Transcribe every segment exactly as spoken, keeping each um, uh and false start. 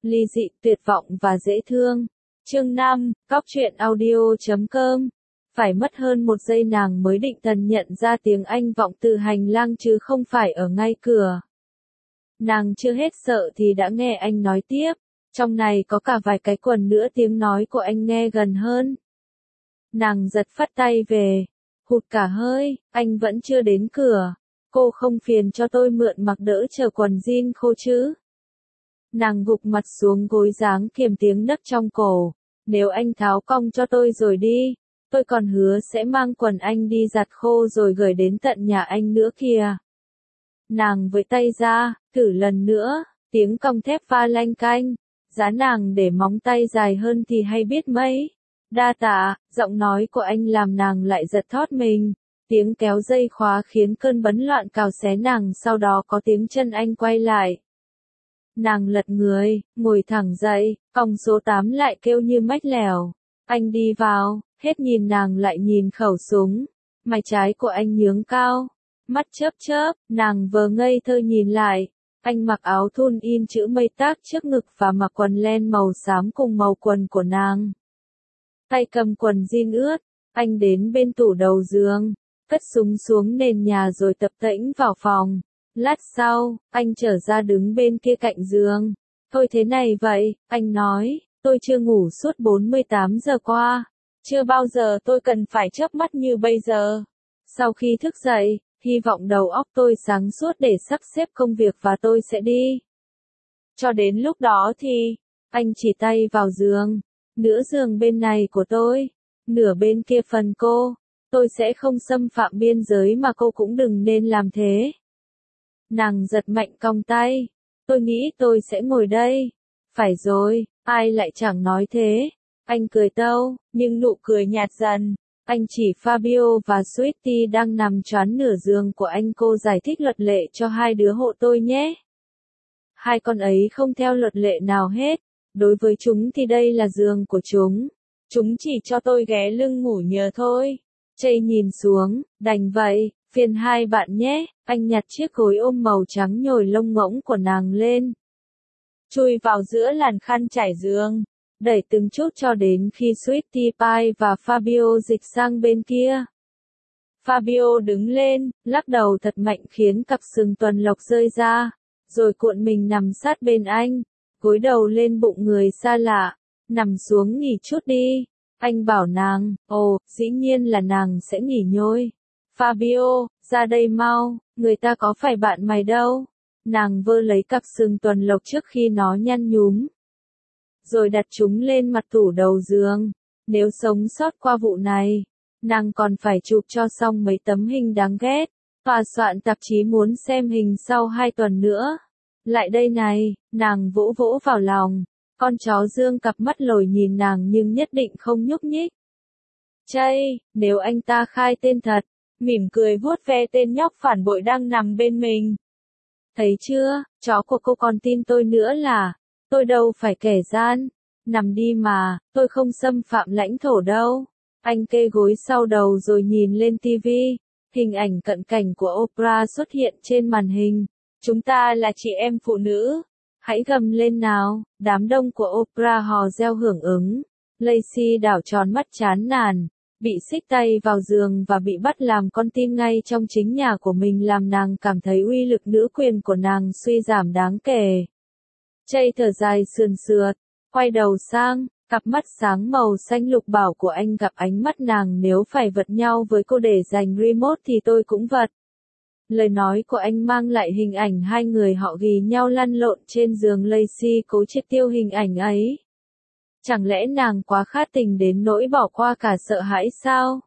ly dị, tuyệt vọng và dễ thương. Chương năm, Cóc truyện audio chấm com. Phải mất hơn một giây nàng mới định thần nhận ra tiếng Anh vọng từ hành lang chứ không phải ở ngay cửa. Nàng chưa hết sợ thì đã nghe anh nói tiếp, trong này có cả vài cái quần nữa, tiếng nói của anh nghe gần hơn. Nàng giật phắt tay về, hụt cả hơi, anh vẫn chưa đến cửa, cô không phiền cho tôi mượn mặc đỡ chờ quần jean khô chứ. Nàng gục mặt xuống gối dáng kiềm tiếng nấc trong cổ, nếu anh tháo cong cho tôi rồi đi, tôi còn hứa sẽ mang quần anh đi giặt khô rồi gửi đến tận nhà anh nữa kìa. Nàng với tay ra, thử lần nữa, tiếng cong thép va lanh canh, giá nàng để móng tay dài hơn thì hay biết mấy. Đa tạ, giọng nói của anh làm nàng lại giật thót mình, tiếng kéo dây khóa khiến cơn bấn loạn cào xé nàng, sau đó có tiếng chân anh quay lại. Nàng lật người, ngồi thẳng dậy, còng số tám lại kêu như mách lẻo. Anh đi vào, hết nhìn nàng lại nhìn khẩu súng, mày trái của anh nhướng cao, mắt chớp chớp, nàng vờ ngây thơ nhìn lại. Anh mặc áo thun in chữ mây tác trước ngực và mặc quần len màu xám cùng màu quần của nàng. Tay cầm quần jean ướt, anh đến bên tủ đầu giường, cất súng xuống nền nhà rồi tập tễnh vào phòng. Lát sau, anh trở ra đứng bên kia cạnh giường. Thôi thế này vậy, anh nói, tôi chưa ngủ suốt bốn mươi tám giờ qua. Chưa bao giờ tôi cần phải chớp mắt như bây giờ. Sau khi thức dậy, hy vọng đầu óc tôi sáng suốt để sắp xếp công việc và tôi sẽ đi. Cho đến lúc đó thì, anh chỉ tay vào giường. Nửa giường bên này của tôi, nửa bên kia phần cô. Tôi sẽ không xâm phạm biên giới mà cô cũng đừng nên làm thế. Nàng giật mạnh cong tay. Tôi nghĩ tôi sẽ ngồi đây. Phải rồi, ai lại chẳng nói thế. Anh cười tâu, nhưng nụ cười nhạt dần. Anh chỉ Fabio và Sweetie đang nằm choán nửa giường của anh. Cô giải thích luật lệ cho hai đứa hộ tôi nhé. Hai con ấy không theo luật lệ nào hết. Đối với chúng thì đây là giường của chúng. Chúng chỉ cho tôi ghé lưng ngủ nhờ thôi. Chây nhìn xuống, đành vậy, phiền hai bạn nhé. Anh nhặt chiếc gối ôm màu trắng nhồi lông ngỗng của nàng lên. Chui vào giữa làn khăn trải giường. Đẩy từng chút cho đến khi Sweetie Pie và Fabio dịch sang bên kia. Fabio đứng lên, lắc đầu thật mạnh khiến cặp sừng tuần lộc rơi ra, rồi cuộn mình nằm sát bên anh, gối đầu lên bụng người xa lạ, nằm xuống nghỉ chút đi. Anh bảo nàng, ồ, dĩ nhiên là nàng sẽ nghỉ ngơi. Fabio, ra đây mau, người ta có phải bạn mày đâu. Nàng vơ lấy cặp sừng tuần lộc trước khi nó nhăn nhúm, rồi đặt chúng lên mặt tủ đầu giường. Nếu sống sót qua vụ này, nàng còn phải chụp cho xong mấy tấm hình đáng ghét. Tòa soạn tạp chí muốn xem hình sau hai tuần nữa. Lại đây này, nàng vỗ vỗ vào lòng. Con chó dương cặp mắt lồi nhìn nàng nhưng nhất định không nhúc nhích. Chây, nếu anh ta khai tên thật, mỉm cười vuốt ve tên nhóc phản bội đang nằm bên mình. Thấy chưa, chó của cô còn tin tôi nữa là, tôi đâu phải kẻ gian. Nằm đi mà, tôi không xâm phạm lãnh thổ đâu. Anh kê gối sau đầu rồi nhìn lên tivi. Hình ảnh cận cảnh của Oprah xuất hiện trên màn hình. Chúng ta là chị em phụ nữ. Hãy gầm lên nào, đám đông của Oprah hò reo hưởng ứng. Lacey đảo tròn mắt chán nản, bị xích tay vào giường và bị bắt làm con tin ngay trong chính nhà của mình làm nàng cảm thấy uy lực nữ quyền của nàng suy giảm đáng kể. Chây thở dài sườn sượt, quay đầu sang, cặp mắt sáng màu xanh lục bảo của anh gặp ánh mắt nàng, nếu phải vật nhau với cô để giành remote thì tôi cũng vật. Lời nói của anh mang lại hình ảnh hai người họ ghì nhau lăn lộn trên giường. Lacey cố triệt tiêu hình ảnh ấy. Chẳng lẽ nàng quá khát tình đến nỗi bỏ qua cả sợ hãi sao?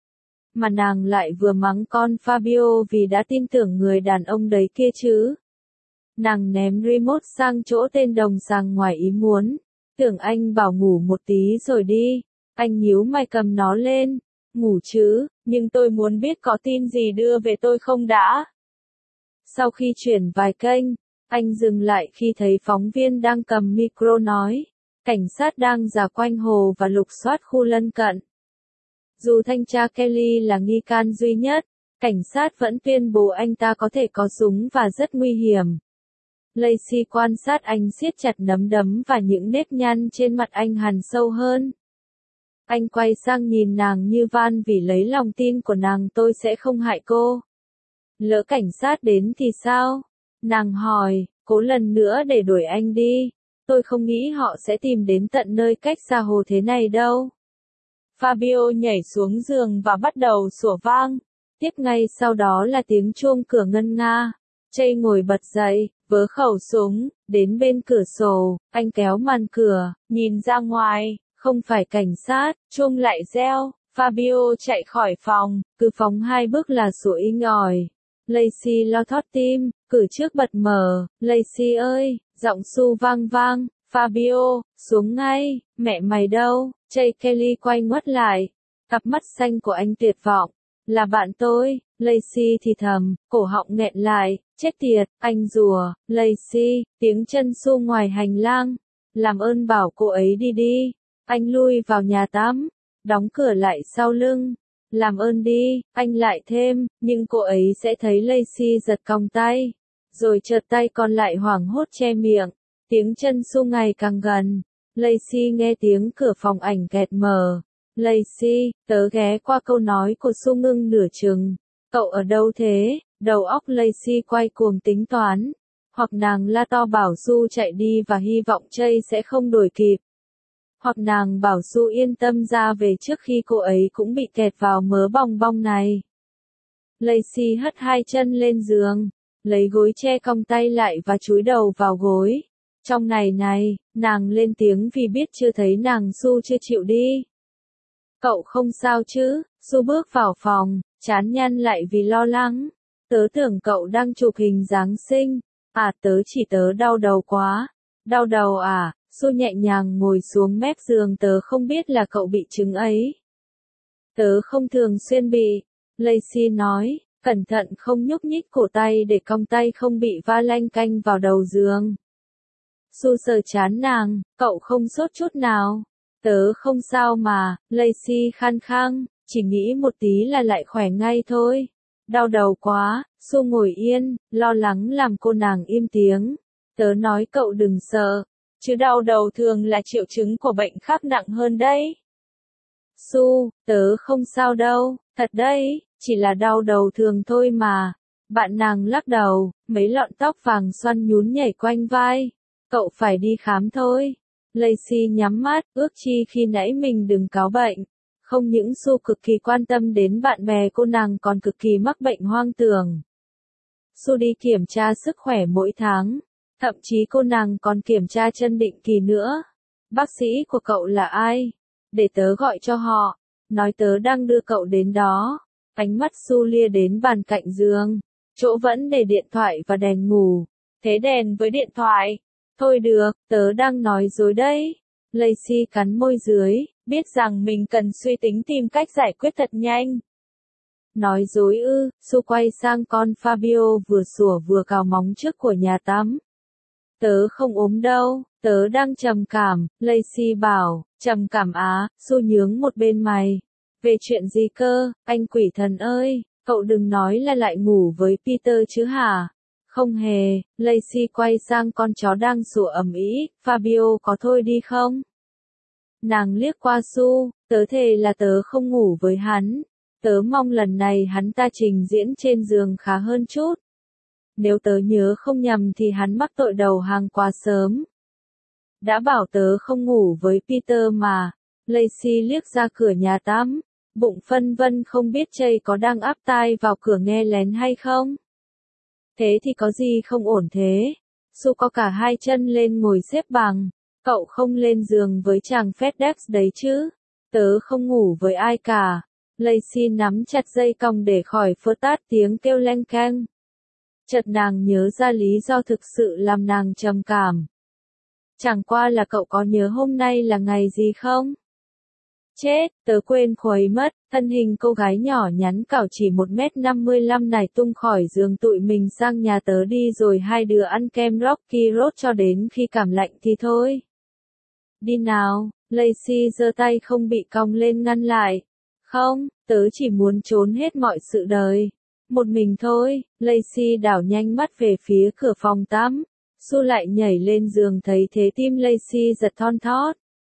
Mà nàng lại vừa mắng con Fabio vì đã tin tưởng người đàn ông đấy kia chứ. Nàng ném remote sang chỗ tên đồng sàng ngoài ý muốn. Tưởng anh bảo ngủ một tí rồi đi. Anh nhíu mày cầm nó lên. Ngủ chứ, nhưng tôi muốn biết có tin gì đưa về tôi không đã. Sau khi chuyển vài kênh, anh dừng lại khi thấy phóng viên đang cầm micro nói. Cảnh sát đang dò quanh hồ và lục soát khu lân cận. Dù thanh tra Kelly là nghi can duy nhất, cảnh sát vẫn tuyên bố anh ta có thể có súng và rất nguy hiểm. Lacey quan sát anh siết chặt nắm đấm và những nếp nhăn trên mặt anh hằn sâu hơn. Anh quay sang nhìn nàng như van vì lấy lòng tin của nàng. Tôi sẽ không hại cô. Lỡ cảnh sát đến thì sao? Nàng hỏi, cố lần nữa để đuổi anh đi. Tôi không nghĩ họ sẽ tìm đến tận nơi cách xa hồ thế này đâu. Fabio nhảy xuống giường và bắt đầu sủa vang. Tiếp ngay sau đó là tiếng chuông cửa ngân nga. Jay ngồi bật dậy, vớ khẩu súng, đến bên cửa sổ, anh kéo màn cửa, nhìn ra ngoài, không phải cảnh sát, chuông lại reo. Fabio chạy khỏi phòng, cứ phóng hai bước là sủa inh ỏi. Lacey lo thót tim, cửa trước bật mở. Lacey ơi, giọng Sue vang vang. Fabio, xuống ngay, mẹ mày đâu? Jay Kelly quay ngoắt lại. Cặp mắt xanh của anh tuyệt vọng. Là bạn tôi. Lacey thì thầm, cổ họng nghẹn lại. Chết tiệt, anh rùa. Lacey, tiếng chân Sue ngoài hành lang. Làm ơn bảo cô ấy đi đi. Anh lui vào nhà tắm, đóng cửa lại sau lưng. Làm ơn đi, anh lại thêm, nhưng cô ấy sẽ thấy Lacey giật còng tay. Rồi chợt tay còn lại hoảng hốt che miệng. Tiếng chân Sue ngày càng gần. Lacey nghe tiếng cửa phòng ảnh kẹt mở. Lacey, tớ ghé qua câu nói của Sue ngưng nửa chừng. Cậu ở đâu thế? Đầu óc Lacey quay cuồng tính toán. Hoặc nàng la to bảo Sue chạy đi và hy vọng Jay sẽ không đuổi kịp. Hoặc nàng bảo Sue yên tâm ra về trước khi cô ấy cũng bị kẹt vào mớ bong bong này. Lacey hất hai chân lên giường, lấy gối che cong tay lại và chúi đầu vào gối. Trong này này, nàng lên tiếng vì biết chưa thấy nàng Sue chưa chịu đi. Cậu không sao chứ? Sue bước vào phòng, trán nhăn lại vì lo lắng. Tớ tưởng cậu đang chụp hình Giáng sinh. À tớ chỉ tớ đau đầu quá. Đau đầu à? Sue nhẹ nhàng ngồi xuống mép giường. Tớ không biết là cậu bị chứng ấy. Tớ không thường xuyên bị. Lacey nói, cẩn thận không nhúc nhích cổ tay để cong tay không bị va lanh canh vào đầu giường. Sue sờ chán nàng, cậu không sốt chút nào. Tớ không sao mà. Lacey khan khang, chỉ nghĩ một tí là lại khỏe ngay thôi. Đau đầu quá. Sue ngồi yên, lo lắng làm cô nàng im tiếng. Tớ nói cậu đừng sợ. Chứ đau đầu thường là triệu chứng của bệnh khác nặng hơn đấy. Sue, tớ không sao đâu, thật đấy, chỉ là đau đầu thường thôi mà. Bạn nàng lắc đầu, mấy lọn tóc vàng xoăn nhún nhảy quanh vai. Cậu phải đi khám thôi. Lacey nhắm mắt, ước chi khi nãy mình đừng cáu bệnh. Không những Sue cực kỳ quan tâm đến bạn bè cô nàng còn cực kỳ mắc bệnh hoang tưởng. Sue đi kiểm tra sức khỏe mỗi tháng. Thậm chí cô nàng còn kiểm tra chân định kỳ nữa. Bác sĩ của cậu là ai? Để tớ gọi cho họ. Nói tớ đang đưa cậu đến đó. Ánh mắt Sue lia đến bàn cạnh giường. Chỗ vẫn để điện thoại và đèn ngủ. Thế đèn với điện thoại. Thôi được, tớ đang nói dối đấy. Lacey cắn môi dưới, biết rằng mình cần suy tính tìm cách giải quyết thật nhanh. Nói dối ư? Sue quay sang con Fabio vừa sủa vừa cào móng trước của nhà tắm. Tớ không ốm đâu, tớ đang trầm cảm. Lacey bảo, trầm cảm á? Sue nhướng một bên mày. Về chuyện gì cơ, anh quỷ thần ơi, cậu đừng nói là lại ngủ với Peter chứ hả? Không hề. Lacey quay sang con chó đang sủa ầm ĩ. Fabio có thôi đi không? Nàng liếc qua Sue, tớ thề là tớ không ngủ với hắn. Tớ mong lần này hắn ta trình diễn trên giường khá hơn chút. Nếu tớ nhớ không nhầm thì hắn mắc tội đầu hàng quá sớm. Đã bảo tớ không ngủ với Peter mà. Lacey liếc ra cửa nhà tắm, bụng phân vân không biết Jay có đang áp tai vào cửa nghe lén hay không. Thế thì có gì không ổn thế? Sue có cả hai chân lên ngồi xếp bằng. Cậu không lên giường với chàng FedEx đấy chứ? Tớ không ngủ với ai cả. Lacey nắm chặt dây cong để khỏi phớt tát tiếng kêu leng keng. Chợt nàng nhớ ra lý do thực sự làm nàng trầm cảm. Chẳng qua là cậu có nhớ hôm nay là ngày gì không? Chết, tớ quên khuấy mất. Thân hình cô gái nhỏ nhắn cảo chỉ một mét năm mươi lăm này tung khỏi giường tụi mình sang nhà tớ đi rồi hai đứa ăn kem Rocky Road cho đến khi cảm lạnh thì thôi. Đi nào. Lacey giơ tay không bị cong lên ngăn lại. Không, tớ chỉ muốn trốn hết mọi sự đời. Một mình thôi. Lacey đảo nhanh mắt về phía cửa phòng tắm. Su lại nhảy lên giường thấy thế tim Lacey giật thon thót.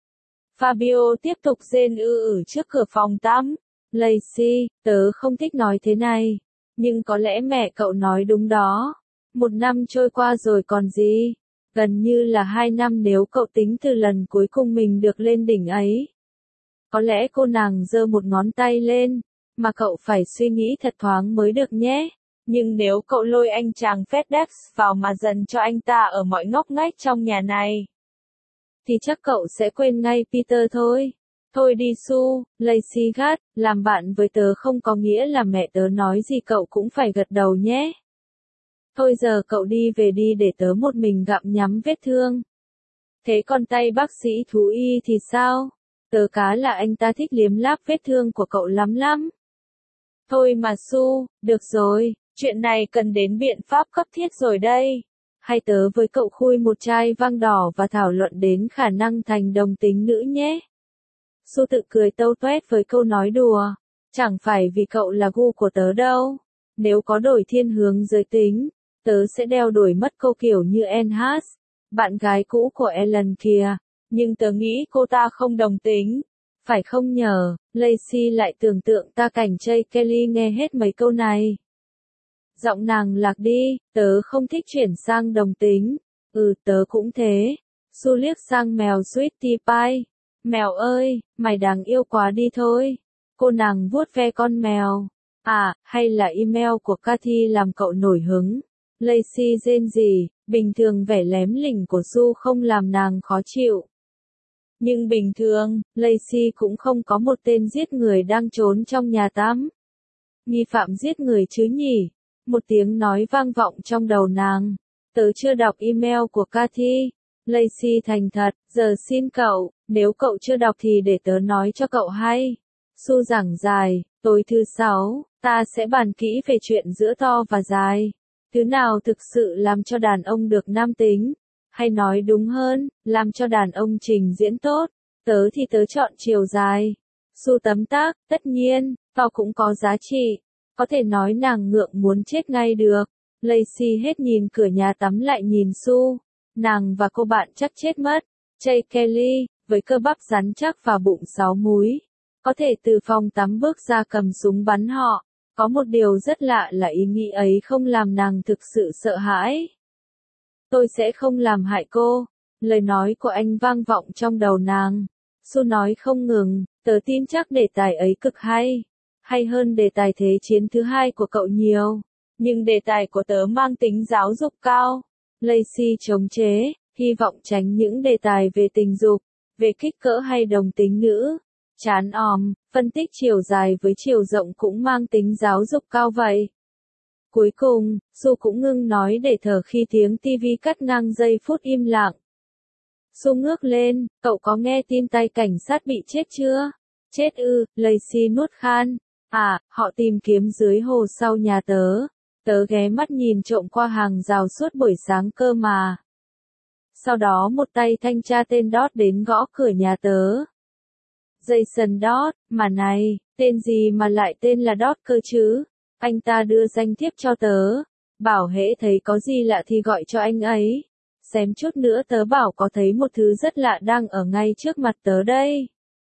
Fabio tiếp tục rên ư ử trước cửa phòng tắm. Lacey, tớ không thích nói thế này. Nhưng có lẽ mẹ cậu nói đúng đó. Một năm trôi qua rồi còn gì. Gần như là hai năm nếu cậu tính từ lần cuối cùng mình được lên đỉnh ấy. Có lẽ cô nàng giơ một ngón tay lên. Mà cậu phải suy nghĩ thật thoáng mới được nhé. Nhưng nếu cậu lôi anh chàng FedEx vào mà dần cho anh ta ở mọi ngóc ngách trong nhà này, thì chắc cậu sẽ quên ngay Peter thôi. Thôi đi Su, Lacey gắt, làm bạn với tớ không có nghĩa là mẹ tớ nói gì cậu cũng phải gật đầu nhé. Thôi giờ cậu đi về đi để tớ một mình gặm nhắm vết thương. Thế còn tay bác sĩ thú y thì sao? Tớ cá là anh ta thích liếm láp vết thương của cậu lắm lắm. Thôi mà Su, được rồi, chuyện này cần đến biện pháp cấp thiết rồi đây. Hay tớ với cậu khui một chai vang đỏ và thảo luận đến khả năng thành đồng tính nữ nhé. Su tự cười tâu tuét với câu nói đùa. Chẳng phải vì cậu là gu của tớ đâu. Nếu có đổi thiên hướng giới tính, tớ sẽ đeo đuổi mất cô kiểu như Anne Haas, bạn gái cũ của Ellen kìa. Nhưng tớ nghĩ cô ta không đồng tính. Phải không nhờ, Lacey lại tưởng tượng ta cảnh Jay Kelly nghe hết mấy câu này. Giọng nàng lạc đi, tớ không thích chuyển sang đồng tính. Ừ tớ cũng thế. Su liếc sang mèo Sweetie Pie. Mèo ơi, mày đáng yêu quá đi thôi. Cô nàng vuốt ve con mèo. À, hay là email của Cathy làm cậu nổi hứng. Lacey rên rỉ, bình thường vẻ lém lỉnh của Su không làm nàng khó chịu. Nhưng bình thường, Lacey cũng không có một tên giết người đang trốn trong nhà tắm. Nghi phạm giết người chứ nhỉ? Một tiếng nói vang vọng trong đầu nàng. Tớ chưa đọc email của Cathy. Lacey thành thật, giờ xin cậu, nếu cậu chưa đọc thì để tớ nói cho cậu hay. Su giảng dài, tối thứ sáu, ta sẽ bàn kỹ về chuyện giữa to và dài. Thứ nào thực sự làm cho đàn ông được nam tính? Hay nói đúng hơn, làm cho đàn ông trình diễn tốt. Tớ thì tớ chọn chiều dài. Su tấm tắc, tất nhiên, to cũng có giá trị. Có thể nói nàng ngượng muốn chết ngay được. Lacey hết nhìn cửa nhà tắm lại nhìn Su. Nàng và cô bạn chắc chết mất. Jay Kelly, với cơ bắp rắn chắc và bụng sáu múi, có thể từ phòng tắm bước ra cầm súng bắn họ. Có một điều rất lạ là ý nghĩ ấy không làm nàng thực sự sợ hãi. Tôi sẽ không làm hại cô. Lời nói của anh vang vọng trong đầu nàng. Su nói không ngừng, tớ tin chắc đề tài ấy cực hay. Hay hơn đề tài thế chiến thứ hai của cậu nhiều. Nhưng đề tài của tớ mang tính giáo dục cao. Lacey chống chế, hy vọng tránh những đề tài về tình dục, về kích cỡ hay đồng tính nữ. Chán òm, phân tích chiều dài với chiều rộng cũng mang tính giáo dục cao vậy. Cuối cùng, Su cũng ngưng nói để thở khi tiếng tivi cắt ngang giây phút im lặng. Su ngước lên, cậu có nghe tin tay cảnh sát bị chết chưa? Chết ư, Lacey nuốt khan. À, họ tìm kiếm dưới hồ sau nhà tớ. Tớ ghé mắt nhìn trộm qua hàng rào suốt buổi sáng cơ mà. Sau đó một tay thanh tra tên Dot đến gõ cửa nhà tớ. Jason Dot, mà này, tên gì mà lại tên là Dot cơ chứ? Anh ta đưa danh thiếp cho tớ. Bảo hễ thấy có gì lạ thì gọi cho anh ấy. Xém chút nữa tớ bảo có thấy một thứ rất lạ đang ở ngay trước mặt tớ đây.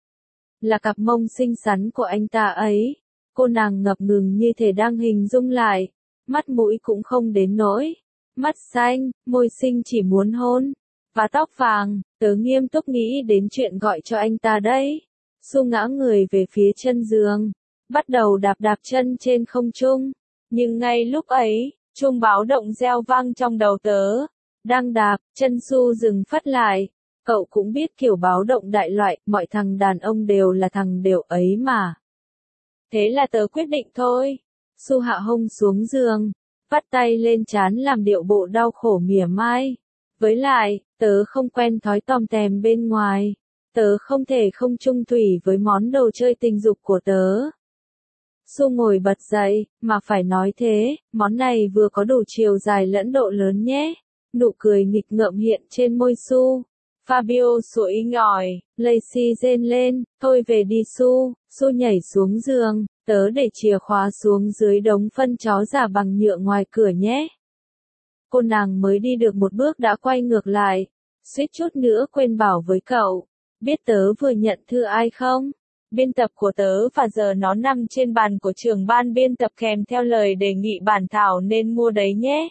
Là cặp mông xinh xắn của anh ta ấy. Cô nàng ngập ngừng như thể đang hình dung lại. Mắt mũi cũng không đến nỗi. Mắt xanh, môi xinh chỉ muốn hôn. Và tóc vàng, tớ nghiêm túc nghĩ đến chuyện gọi cho anh ta đấy. Su ngã người về phía chân giường. Bắt đầu đạp đạp chân trên không trung. Nhưng ngay lúc ấy, chuông báo động reo vang trong đầu tớ. Đang đạp, chân Su dừng phắt lại. Cậu cũng biết kiểu báo động đại loại, mọi thằng đàn ông đều là thằng đều ấy mà. Thế là tớ quyết định thôi. Su hạ hông xuống giường, vắt tay lên trán làm điệu bộ đau khổ mỉa mai. Với lại, tớ không quen thói tòm tèm bên ngoài. Tớ không thể không chung thủy với món đồ chơi tình dục của tớ. Su ngồi bật dậy, mà phải nói thế, món này vừa có đủ chiều dài lẫn độ lớn nhé. Nụ cười nghịch ngợm hiện trên môi Su. Fabio sủa inh ỏi, Lacey rên lên, thôi về đi Su. Su nhảy xuống giường, tớ để chìa khóa xuống dưới đống phân chó giả bằng nhựa ngoài cửa nhé. Cô nàng mới đi được một bước đã quay ngược lại, suýt chút nữa quên bảo với cậu, biết tớ vừa nhận thư ai không? Biên tập của tớ và giờ nó nằm trên bàn của trưởng ban biên tập kèm theo lời đề nghị bản thảo nên mua đấy nhé.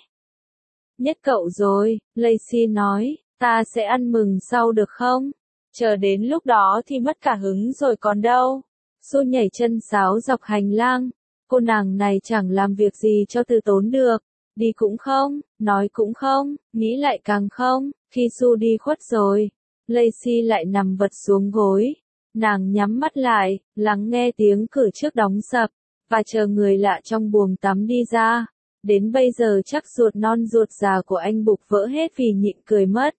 Nhất cậu rồi, Lacey nói, ta sẽ ăn mừng sau được không? Chờ đến lúc đó thì mất cả hứng rồi còn đâu. Xu nhảy chân sáo dọc hành lang, cô nàng này chẳng làm việc gì cho từ tốn được, đi cũng không, nói cũng không, nghĩ lại càng không, khi Xu đi khuất rồi, Lacey lại nằm vật xuống gối, nàng nhắm mắt lại, lắng nghe tiếng cửa trước đóng sập, và chờ người lạ trong buồng tắm đi ra, đến bây giờ chắc ruột non ruột già của anh bục vỡ hết vì nhịn cười mất.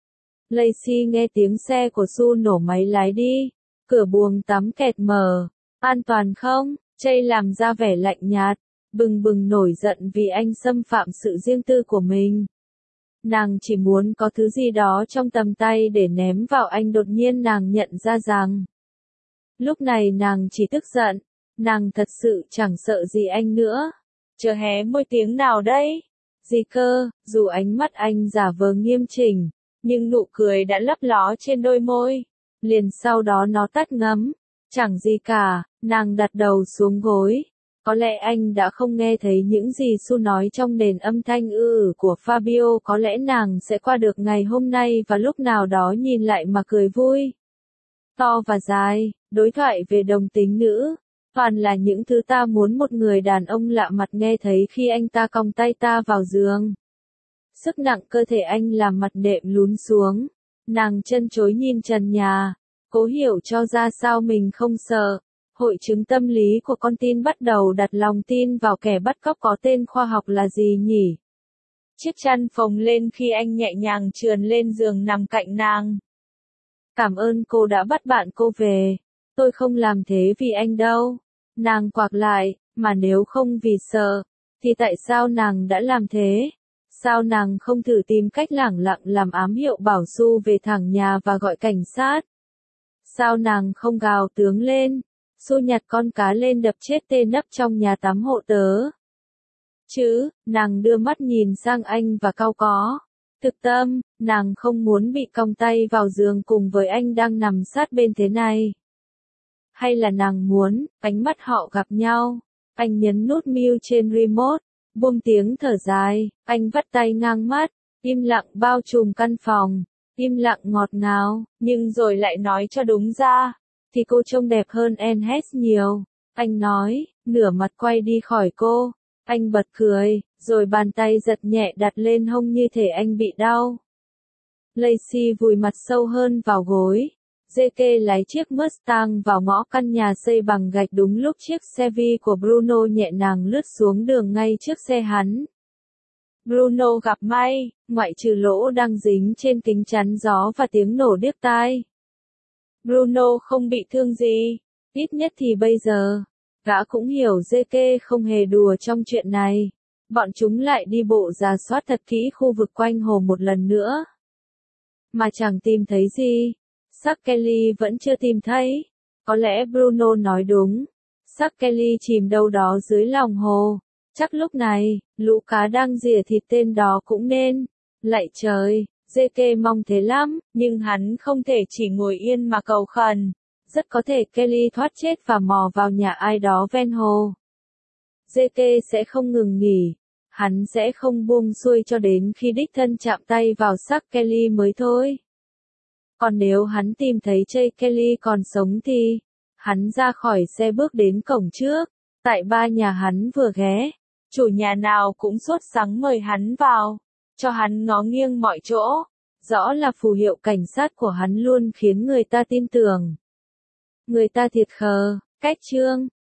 Lacey nghe tiếng xe của Xu nổ máy lái đi, cửa buồng tắm kẹt mở, an toàn không? Jay làm ra vẻ lạnh nhạt, bừng bừng nổi giận vì anh xâm phạm sự riêng tư của mình. Nàng chỉ muốn có thứ gì đó trong tầm tay để ném vào anh, đột nhiên nàng nhận ra rằng lúc này nàng chỉ tức giận, nàng thật sự chẳng sợ gì anh nữa. Chờ hé môi tiếng nào đây? Gì cơ? Dù ánh mắt anh giả vờ nghiêm chỉnh, nhưng nụ cười đã lấp ló trên đôi môi. Liền sau đó nó tắt ngấm. Chẳng gì cả, nàng đặt đầu xuống gối. Có lẽ anh đã không nghe thấy những gì Xu nói trong nền âm thanh ư ử của Fabio. Có lẽ nàng sẽ qua được ngày hôm nay và lúc nào đó nhìn lại mà cười vui. To và dài, đối thoại về đồng tính nữ. Toàn là những thứ ta muốn một người đàn ông lạ mặt nghe thấy khi anh ta còng tay ta vào giường. Sức nặng cơ thể anh làm mặt đệm lún xuống. Nàng chân chối nhìn trần nhà, cố hiểu cho ra sao mình không sợ. Hội chứng tâm lý của con tin bắt đầu đặt lòng tin vào kẻ bắt cóc có tên khoa học là gì nhỉ? Chiếc chăn phồng lên khi anh nhẹ nhàng trườn lên giường nằm cạnh nàng. Cảm ơn cô đã bắt bạn cô về. Tôi không làm thế vì anh đâu. Nàng quạc lại, mà nếu không vì sợ, thì tại sao nàng đã làm thế? Sao nàng không thử tìm cách lẳng lặng làm ám hiệu bảo Xu về thẳng nhà và gọi cảnh sát? Sao nàng không gào tướng lên? Xu nhặt con cá lên đập chết tên nấp trong nhà tắm hộ tớ. Chứ, nàng đưa mắt nhìn sang anh và cau có. Thực tâm, nàng không muốn bị còng tay vào giường cùng với anh đang nằm sát bên thế này. Hay là nàng muốn, ánh mắt họ gặp nhau. Anh nhấn nút mute trên remote, buông tiếng thở dài, anh vắt tay ngang mắt, im lặng bao trùm căn phòng, im lặng ngọt ngào, nhưng rồi lại nói cho đúng ra, thì cô trông đẹp hơn Anne nhiều. Anh nói, nửa mặt quay đi khỏi cô, anh bật cười, rồi bàn tay giật nhẹ đặt lên hông như thể anh bị đau. Lacey vùi mặt sâu hơn vào gối. gi ca lái chiếc Mustang vào ngõ căn nhà xây bằng gạch đúng lúc chiếc Chevy của Bruno nhẹ nhàng lướt xuống đường ngay trước xe hắn. Bruno gặp may, ngoại trừ lỗ đang dính trên kính chắn gió và tiếng nổ điếc tai. Bruno không bị thương gì, ít nhất thì bây giờ. Gã cũng hiểu gi ca không hề đùa trong chuyện này. Bọn chúng lại đi bộ rà soát thật kỹ khu vực quanh hồ một lần nữa. Mà chẳng tìm thấy gì. Xác Kelly vẫn chưa tìm thấy. Có lẽ Bruno nói đúng. Xác Kelly chìm đâu đó dưới lòng hồ. Chắc lúc này, lũ cá đang rỉa thịt tên đó cũng nên. Lạy trời, gi ca mong thế lắm, nhưng hắn không thể chỉ ngồi yên mà cầu khẩn. Rất có thể Kelly thoát chết và mò vào nhà ai đó ven hồ. gi ca sẽ không ngừng nghỉ. Hắn sẽ không buông xuôi cho đến khi đích thân chạm tay vào xác Kelly mới thôi. Còn nếu hắn tìm thấy Jay Kelly còn sống thì, hắn ra khỏi xe bước đến cổng trước, tại ba nhà hắn vừa ghé, chủ nhà nào cũng sốt sắng mời hắn vào, cho hắn ngó nghiêng mọi chỗ, rõ là phù hiệu cảnh sát của hắn luôn khiến người ta tin tưởng. Người ta thiệt khờ, cách chương.